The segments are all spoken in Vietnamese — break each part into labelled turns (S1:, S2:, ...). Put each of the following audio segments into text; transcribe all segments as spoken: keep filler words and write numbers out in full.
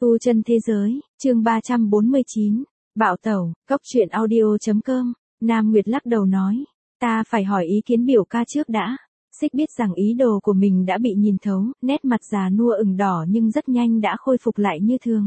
S1: Tu chân thế giới, chương ba trăm bốn mươi chín, Bạo Tẩu, Cốc truyện audio.com, Nam Nguyệt lắc đầu nói, ta phải hỏi ý kiến biểu ca trước đã. Xích biết rằng ý đồ của mình đã bị nhìn thấu, nét mặt già nua ửng đỏ nhưng rất nhanh đã khôi phục lại như thường.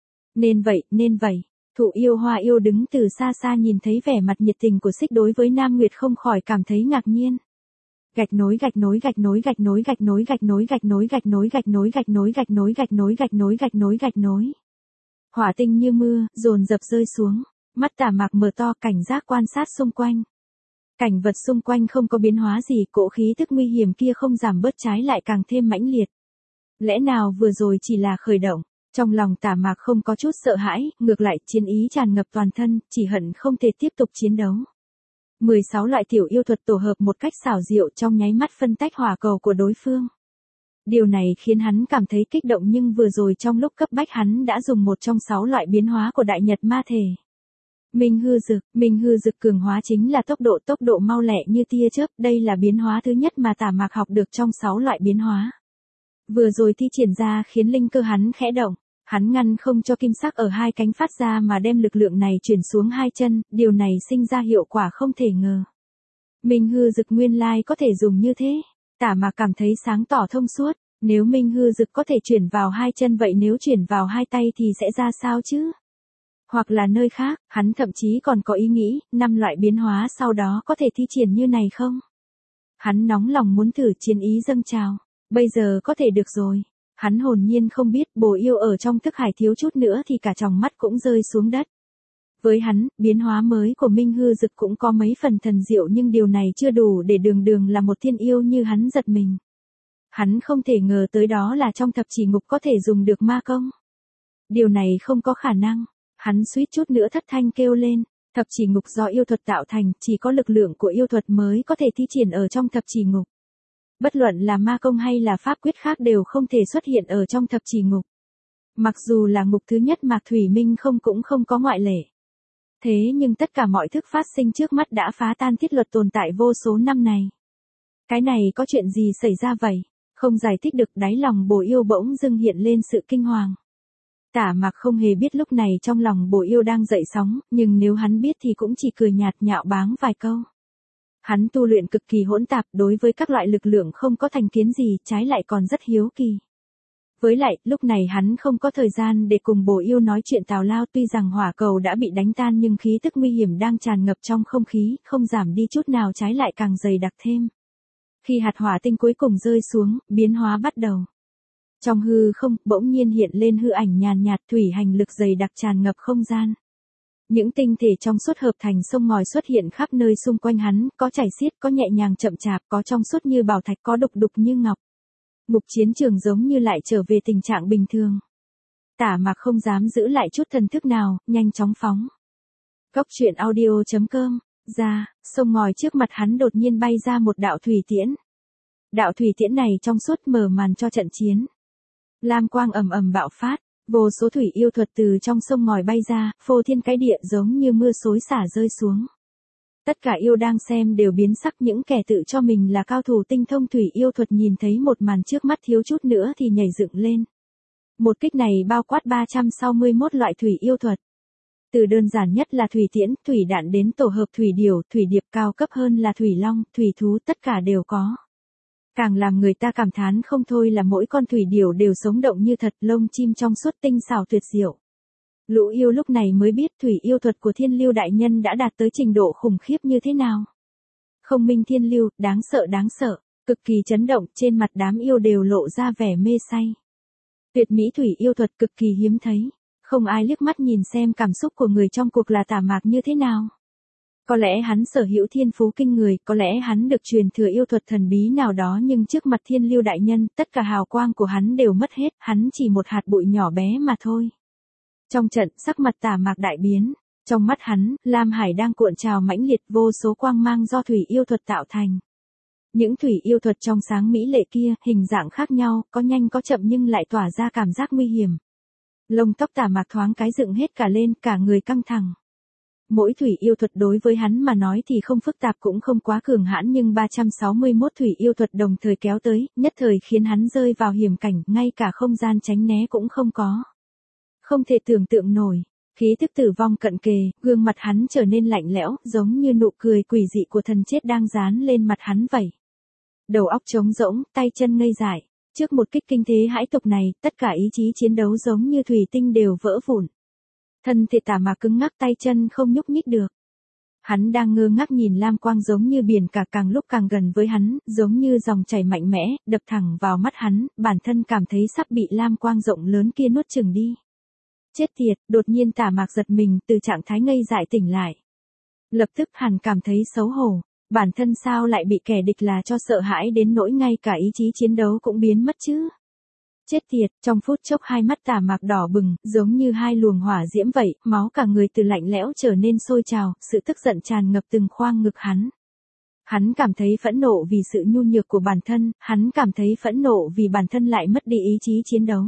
S1: Nên vậy, nên vậy, Thụ Yêu Hoa Yêu đứng từ xa xa nhìn thấy vẻ mặt nhiệt tình của Xích đối với Nam Nguyệt không khỏi cảm thấy ngạc nhiên. Gạch nối gạch nối gạch nối gạch nối gạch nối gạch nối gạch nối gạch nối gạch nối gạch nối gạch nối gạch nối gạch nối gạch nối gạch nối. Hỏa tinh như mưa, dồn dập rơi xuống, mắt Tả Mạc mở to cảnh giác quan sát xung quanh. Cảnh vật xung quanh không có biến hóa gì, cỗ khí tức nguy hiểm kia không giảm bớt trái lại càng thêm mãnh liệt. Lẽ nào vừa rồi chỉ là khởi động? Trong lòng Tả Mạc không có chút sợ hãi, ngược lại chiến ý tràn ngập toàn thân, chỉ hận không thể tiếp tục chiến đấu. mười sáu loại tiểu yêu thuật tổ hợp một cách xảo diệu trong nháy mắt phân tách hỏa cầu của đối phương. Điều này khiến hắn cảm thấy kích động nhưng vừa rồi trong lúc cấp bách hắn đã dùng một trong sáu loại biến hóa của Đại Nhật Ma Thể. Minh hư dực, Minh hư dực cường hóa chính là tốc độ tốc độ mau lẹ như tia chớp, đây là biến hóa thứ nhất mà Tả Mạc học được trong sáu loại biến hóa. Vừa rồi thi triển ra khiến linh cơ hắn khẽ động, hắn ngăn không cho kim sắc ở hai cánh phát ra mà đem lực lượng này chuyển xuống hai chân, điều này sinh ra hiệu quả không thể ngờ. Minh hư dực nguyên lai có thể dùng như thế, Tả Mạc cảm thấy sáng tỏ thông suốt, nếu Minh hư dực có thể chuyển vào hai chân vậy nếu chuyển vào hai tay thì sẽ ra sao chứ? Hoặc là nơi khác, hắn thậm chí còn có ý nghĩ, năm loại biến hóa sau đó có thể thi triển như này không? Hắn nóng lòng muốn thử, chiến ý dâng trào, bây giờ có thể được rồi. Hắn hồn nhiên không biết Bồ Yêu ở trong thức hải thiếu chút nữa thì cả tròng mắt cũng rơi xuống đất. Với hắn, biến hóa mới của Minh hư dực cũng có mấy phần thần diệu nhưng điều này chưa đủ để đường đường là một thiên yêu như hắn giật mình. Hắn không thể ngờ tới đó là trong thập chỉ ngục có thể dùng được ma công. Điều này không có khả năng, hắn suýt chút nữa thất thanh kêu lên, thập chỉ ngục do yêu thuật tạo thành, chỉ có lực lượng của yêu thuật mới có thể thi triển ở trong thập chỉ ngục. Bất luận là ma công hay là pháp quyết khác đều không thể xuất hiện ở trong thập chỉ ngục. Mặc dù là ngục thứ nhất Mạc Thủy Minh không cũng không có ngoại lệ. Thế nhưng tất cả mọi thức phát sinh trước mắt đã phá tan thiết luật tồn tại vô số năm này. Cái này có chuyện gì xảy ra vậy? Không giải thích được, đáy lòng Bồ Yêu bỗng dưng hiện lên sự kinh hoàng. Tả Mạc không hề biết lúc này trong lòng Bồ Yêu đang dậy sóng, nhưng nếu hắn biết thì cũng chỉ cười nhạt nhạo báng vài câu. Hắn tu luyện cực kỳ hỗn tạp, đối với các loại lực lượng không có thành kiến gì, trái lại còn rất hiếu kỳ. Với lại, lúc này hắn không có thời gian để cùng Bồ Yêu nói chuyện tào lao, tuy rằng hỏa cầu đã bị đánh tan nhưng khí tức nguy hiểm đang tràn ngập trong không khí, không giảm đi chút nào trái lại càng dày đặc thêm. Khi hạt hỏa tinh cuối cùng rơi xuống, biến hóa bắt đầu. Trong hư không, bỗng nhiên hiện lên hư ảnh nhàn nhạt, thủy hành lực dày đặc tràn ngập không gian. Những tinh thể trong suốt hợp thành sông ngòi xuất hiện khắp nơi xung quanh hắn, có chảy xiết, có nhẹ nhàng chậm chạp, có trong suốt như bảo thạch, có đục đục như ngọc. Ngục chiến trường giống như lại trở về tình trạng bình thường. Tả Mạc không dám giữ lại chút thần thức nào, nhanh chóng phóng. Cốc truyện audio.com, ra, sông ngòi trước mặt hắn đột nhiên bay ra một đạo thủy tiễn. Đạo thủy tiễn này trong suốt mở màn cho trận chiến. Lam quang ầm ầm bạo phát. Vô số thủy yêu thuật từ trong sông ngòi bay ra, phô thiên cái địa giống như mưa xối xả rơi xuống. Tất cả yêu đang xem đều biến sắc, những kẻ tự cho mình là cao thủ tinh thông thủy yêu thuật nhìn thấy một màn trước mắt thiếu chút nữa thì nhảy dựng lên. Một kích này bao quát ba trăm sáu mươi mốt loại thủy yêu thuật. Từ đơn giản nhất là thủy tiễn, thủy đạn đến tổ hợp thủy điểu, thủy điệp, cao cấp hơn là thủy long, thủy thú, tất cả đều có. Càng làm người ta cảm thán không thôi là mỗi con thủy điểu đều sống động như thật, lông chim trong suốt tinh xảo tuyệt diệu. Lũ yêu lúc này mới biết thủy yêu thuật của Thiên Lưu đại nhân đã đạt tới trình độ khủng khiếp như thế nào. Không minh thiên lưu, đáng sợ đáng sợ, cực kỳ chấn động, trên mặt đám yêu đều lộ ra vẻ mê say. Tuyệt mỹ thủy yêu thuật cực kỳ hiếm thấy, không ai liếc mắt nhìn xem cảm xúc của người trong cuộc là Tả Mạc như thế nào. Có lẽ hắn sở hữu thiên phú kinh người, có lẽ hắn được truyền thừa yêu thuật thần bí nào đó nhưng trước mặt Thiên Lưu đại nhân, tất cả hào quang của hắn đều mất hết, hắn chỉ một hạt bụi nhỏ bé mà thôi. Trong trận, sắc mặt Tả Mạc đại biến, trong mắt hắn, Lam Hải đang cuộn trào mãnh liệt, vô số quang mang do thủy yêu thuật tạo thành. Những thủy yêu thuật trong sáng mỹ lệ kia, hình dạng khác nhau, có nhanh có chậm nhưng lại tỏa ra cảm giác nguy hiểm. Lông tóc Tả Mạc thoáng cái dựng hết cả lên, cả người căng thẳng. Mỗi thủy yêu thuật đối với hắn mà nói thì không phức tạp cũng không quá cường hãn nhưng ba trăm sáu mươi mốt thủy yêu thuật đồng thời kéo tới, nhất thời khiến hắn rơi vào hiểm cảnh, ngay cả không gian tránh né cũng không có. Không thể tưởng tượng nổi. Khí thức tử vong cận kề, gương mặt hắn trở nên lạnh lẽo, giống như nụ cười quỷ dị của thần chết đang dán lên mặt hắn vậy. Đầu óc trống rỗng, tay chân ngây dại. Trước một kích kinh thế hãi tục này, tất cả ý chí chiến đấu giống như thủy tinh đều vỡ vụn. Thân thể Tả Mạc cứng ngắc, tay chân không nhúc nhích được. Hắn đang ngơ ngác nhìn lam quang giống như biển cả càng lúc càng gần với hắn, giống như dòng chảy mạnh mẽ, đập thẳng vào mắt hắn, bản thân cảm thấy sắp bị lam quang rộng lớn kia nuốt chửng đi. Chết tiệt, đột nhiên Tả Mạc giật mình từ trạng thái ngây dại tỉnh lại. Lập tức hắn cảm thấy xấu hổ, bản thân sao lại bị kẻ địch là cho sợ hãi đến nỗi ngay cả ý chí chiến đấu cũng biến mất chứ. Chết tiệt, trong phút chốc hai mắt Tả Mạc đỏ bừng, giống như hai luồng hỏa diễm vậy, máu cả người từ lạnh lẽo trở nên sôi trào, sự tức giận tràn ngập từng khoang ngực hắn. Hắn cảm thấy phẫn nộ vì sự nhu nhược của bản thân, hắn cảm thấy phẫn nộ vì bản thân lại mất đi ý chí chiến đấu.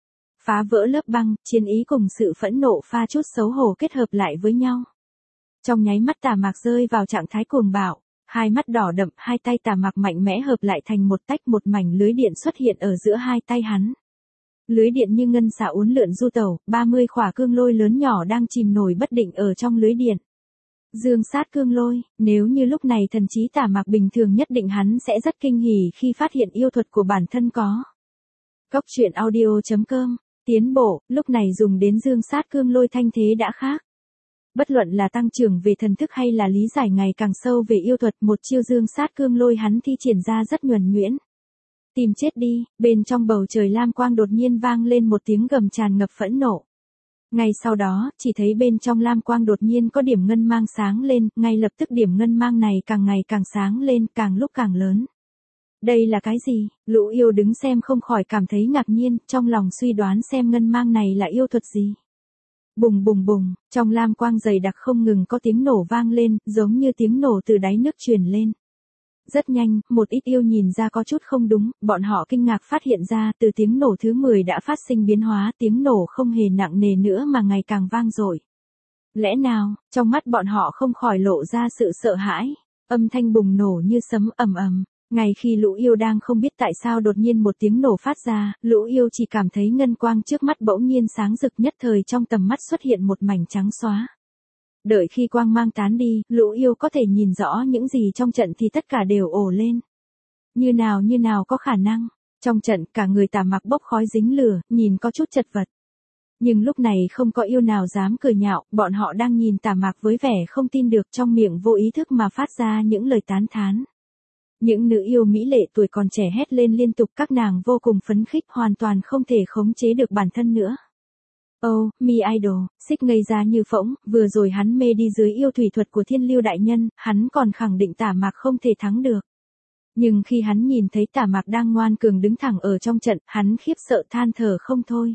S1: Phá vỡ lớp băng, chiến ý cùng sự phẫn nộ pha chút xấu hổ kết hợp lại với nhau. Trong nháy mắt Tả Mạc rơi vào trạng thái cuồng bạo, hai mắt đỏ đậm, hai tay Tả Mạc mạnh mẽ hợp lại thành một tách, một mảnh lưới điện xuất hiện ở giữa hai tay hắn. Lưới điện như ngân xà uốn lượn du tẩu, ba mươi khỏa cương lôi lớn nhỏ đang chìm nổi bất định ở trong lưới điện. Dương sát cương lôi, nếu như lúc này thần trí Tả Mạc bình thường nhất định hắn sẽ rất kinh hỉ khi phát hiện yêu thuật của bản thân có. Cốc truyện audio chấm com, tiến bộ, lúc này dùng đến dương sát cương lôi thanh thế đã khác. Bất luận là tăng trưởng về thần thức hay là lý giải ngày càng sâu về yêu thuật, một chiêu dương sát cương lôi hắn thi triển ra rất nhuần nhuyễn. Tìm chết đi, bên trong bầu trời lam quang đột nhiên vang lên một tiếng gầm tràn ngập phẫn nộ. Ngay sau đó, chỉ thấy bên trong lam quang đột nhiên có điểm ngân mang sáng lên, ngay lập tức điểm ngân mang này càng ngày càng sáng lên, càng lúc càng lớn. Đây là cái gì? Lũ yêu đứng xem không khỏi cảm thấy ngạc nhiên, trong lòng suy đoán xem ngân mang này là yêu thuật gì. Bùng bùng bùng, trong lam quang dày đặc không ngừng có tiếng nổ vang lên, giống như tiếng nổ từ đáy nước truyền lên. Rất nhanh, một ít yêu nhìn ra có chút không đúng, bọn họ kinh ngạc phát hiện ra từ tiếng nổ thứ mười đã phát sinh biến hóa, tiếng nổ không hề nặng nề nữa mà ngày càng vang dội. Lẽ nào, trong mắt bọn họ không khỏi lộ ra sự sợ hãi, âm thanh bùng nổ như sấm ầm ầm. Ngay khi lũ yêu đang không biết tại sao đột nhiên một tiếng nổ phát ra, lũ yêu chỉ cảm thấy ngân quang trước mắt bỗng nhiên sáng rực, nhất thời trong tầm mắt xuất hiện một mảnh trắng xóa. Đợi khi quang mang tán đi, lũ yêu có thể nhìn rõ những gì trong trận thì tất cả đều ồ lên. Như nào như nào có khả năng, trong trận cả người Tả Mạc bốc khói dính lửa, nhìn có chút chật vật. Nhưng lúc này không có yêu nào dám cười nhạo, bọn họ đang nhìn Tả Mạc với vẻ không tin được, trong miệng vô ý thức mà phát ra những lời tán thán. Những nữ yêu mỹ lệ tuổi còn trẻ hét lên liên tục, các nàng vô cùng phấn khích, hoàn toàn không thể khống chế được bản thân nữa. Oh, mi idol, xích ngây ra như phỗng, vừa rồi hắn mê đi dưới yêu thủy thuật của Thiên Lưu đại nhân, hắn còn khẳng định Tả Mạc không thể thắng được. Nhưng khi hắn nhìn thấy Tả Mạc đang ngoan cường đứng thẳng ở trong trận, hắn khiếp sợ than thở không thôi.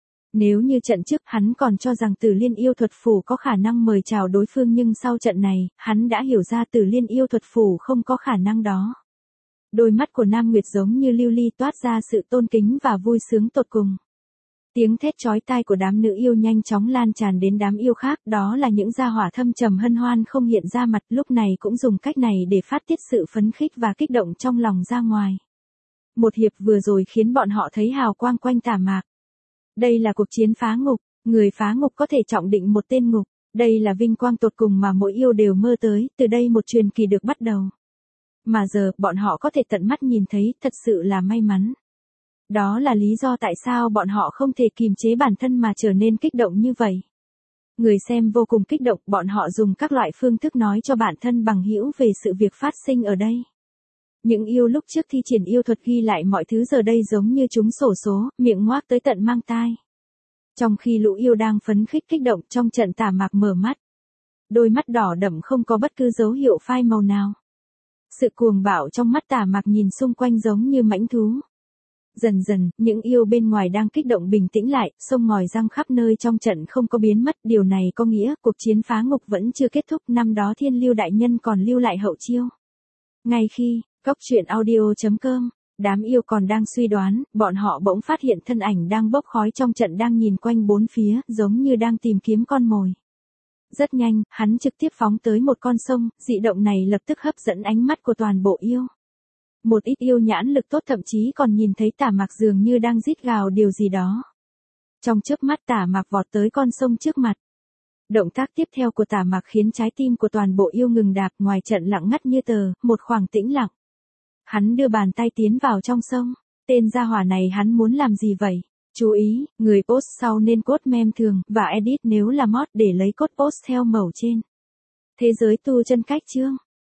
S1: Nếu như trận trước hắn còn cho rằng Tử Liên yêu thuật phủ có khả năng mời chào đối phương, nhưng sau trận này, hắn đã hiểu ra Tử Liên yêu thuật phủ không có khả năng đó. Đôi mắt của Nam Nguyệt giống như lưu ly toát ra sự tôn kính và vui sướng tột cùng. Tiếng thét chói tai của đám nữ yêu nhanh chóng lan tràn đến đám yêu khác, đó là những gia hỏa thâm trầm hân hoan không hiện ra mặt, lúc này cũng dùng cách này để phát tiết sự phấn khích và kích động trong lòng ra ngoài. Một hiệp vừa rồi khiến bọn họ thấy hào quang quanh Tả Mạc. Đây là cuộc chiến phá ngục, người phá ngục có thể trọng định một tên ngục, đây là vinh quang tột cùng mà mỗi yêu đều mơ tới, từ đây một truyền kỳ được bắt đầu. Mà giờ, bọn họ có thể tận mắt nhìn thấy, thật sự là may mắn. Đó là lý do tại sao bọn họ không thể kìm chế bản thân mà trở nên kích động như vậy. Người xem vô cùng kích động, bọn họ dùng các loại phương thức nói cho bản thân bằng hữu về sự việc phát sinh ở đây. Những yêu lúc trước thi triển yêu thuật ghi lại mọi thứ giờ đây giống như chúng xổ số, miệng ngoác tới tận mang tai. Trong khi lũ yêu đang phấn khích kích động, trong trận Tả Mạc mở mắt. Đôi mắt đỏ đậm không có bất cứ dấu hiệu phai màu nào. Sự cuồng bạo trong mắt Tả Mạc nhìn xung quanh giống như mãnh thú. Dần dần, những yêu bên ngoài đang kích động bình tĩnh lại, sông ngòi răng khắp nơi trong trận không có biến mất, điều này có nghĩa cuộc chiến phá ngục vẫn chưa kết thúc, năm đó Thiên Lưu đại nhân còn lưu lại hậu chiêu. Ngay khi, cốc truyện audio chấm com, đám yêu còn đang suy đoán, bọn họ bỗng phát hiện thân ảnh đang bốc khói trong trận đang nhìn quanh bốn phía, giống như đang tìm kiếm con mồi. Rất nhanh, hắn trực tiếp phóng tới một con sông, dị động này lập tức hấp dẫn ánh mắt của toàn bộ yêu. Một ít yêu nhãn lực tốt thậm chí còn nhìn thấy Tả Mạc dường như đang rít gào điều gì đó. Trong chớp mắt Tả Mạc vọt tới con sông trước mặt. Động tác tiếp theo của Tả Mạc khiến trái tim của toàn bộ yêu ngừng đạp, ngoài trận lặng ngắt như tờ, một khoảng tĩnh lặng. Hắn đưa bàn tay tiến vào trong sông. Tên gia hỏa này hắn muốn làm gì vậy? Chú ý, người post sau nên code meme thường, và edit nếu là mod để lấy code post theo mẩu trên. Thế giới tu chân cách chương.